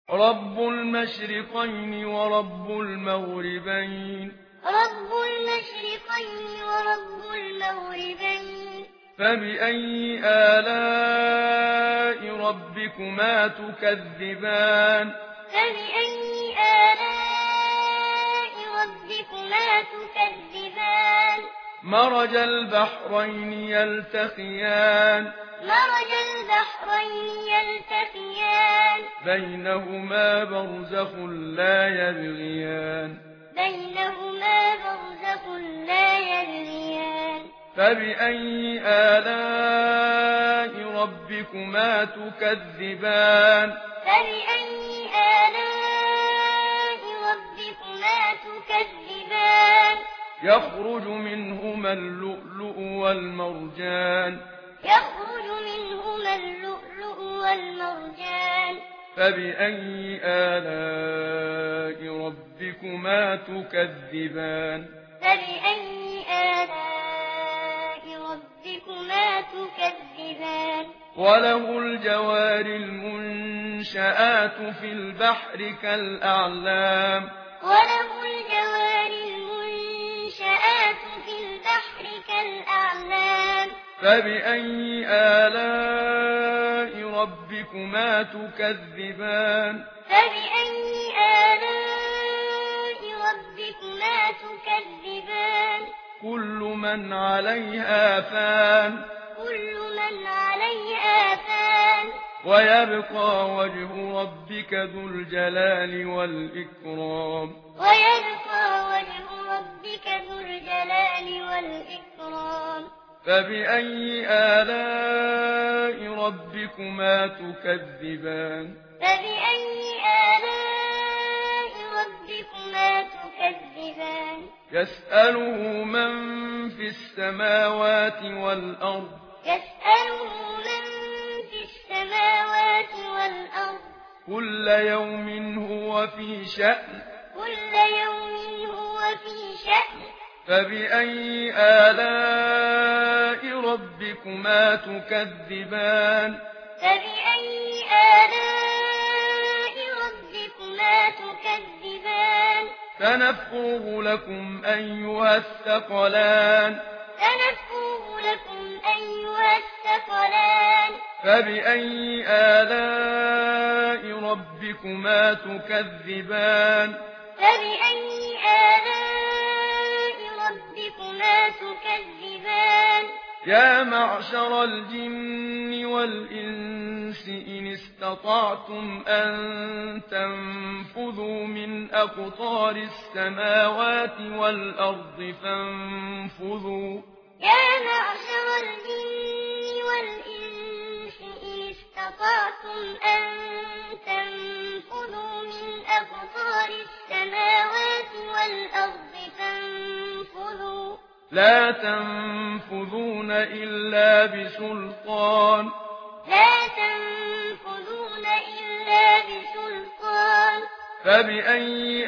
رب المشرقين ورب المغربين رب المشرقين ورب المغربين فبأي آلاء ربكما تكذبان فبأي آلاء ربكما تكذبان مرج البحرين يلتقيان مرج البحرين يلتقيان بينهما برزخ لا يبغيان بينهما برزخ لا يبغيان فبأي آلاء ربكما تكذبان فبأي آلاء ربكما تكذبان يخرج منهما اللؤلؤ والمرجان يخرج منهما اللؤلؤ والمرجان فبأي آلاء ربكما تكذبان فبأي آلاء ربكما تكذبان وله الجوار المنشآت في البحر كالأعلام وله الجوار المنشآت في البحر كالأعلام فبأي آلاء ربكما تكذبان فبأي آلاء ربكما تكذبان كل من عليها فان كل من عليها فان ويبقى وجه ربك ذو الجلال والإكرام ويبقى وجه ربك ذو الجلال والإكرام فبأي آلاء ربكما تكذبان فبأي آلاء ربكما تكذبان يسأله من في السماوات والأرض يسأله من في السماوات والأرض كل يوم هو في شأن كل يوم هو في شأن فبأي آلاء ربكما تكذبان فبأي آلاء ربكما تكذبان سنفرغ لكم أيها الثقلان سنفرغ لكم أيها الثقلان فبأي آلاء ربكما تكذبان فبأي آلاء ربكما تكذبان يا معشر الجن والإنس إن استطعتم أن تنفذوا من أقطار السماوات والأرض فانفذوا يا معشر الجن والإنس إن استطعتم أن تنفذوا من أقطار السماوات والأرض فانفذوا لا تنفذون إلا بسلطان لا تنفذون إلا بسلطان فبأي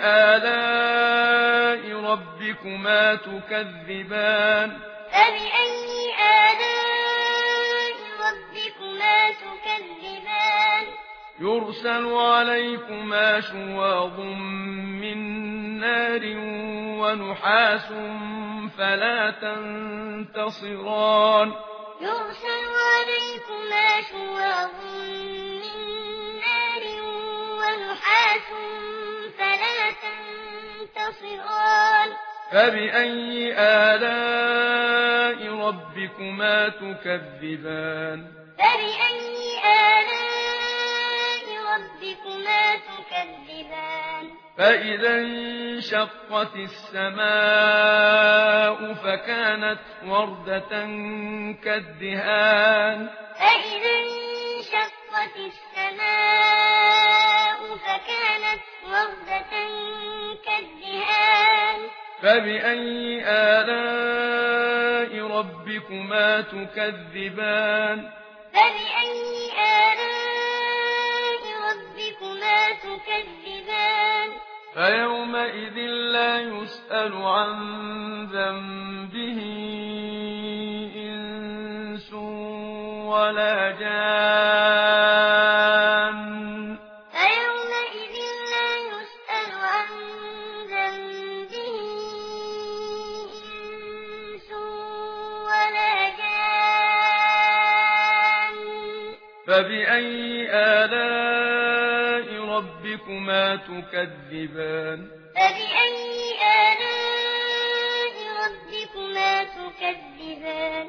آلاء ربكما تكذبان فبأي آلاء ربكما تكذبان يرسل عليكما شواظ من نار ونحاس فلا تنتصران يرسل عليكما شواظ من نار ونحاس فلا تنتصران فبأي آلاء ربكما تكذبان فبأي آلاء ربكما تكذبان فإذا انشقت السماء فكانت وردة كالدهان فإذا انشقت السماء فكانت وردة كالدهان فبأي آلاء ربكما تكذبان فبأي آلاء ربكما تكذبان فيومئذ لا يسأل عن ذنبه إنس ولا جان فيومئذ فبأي آلاء ربكما تكذبان فبأي آلاء ربكما تكذبان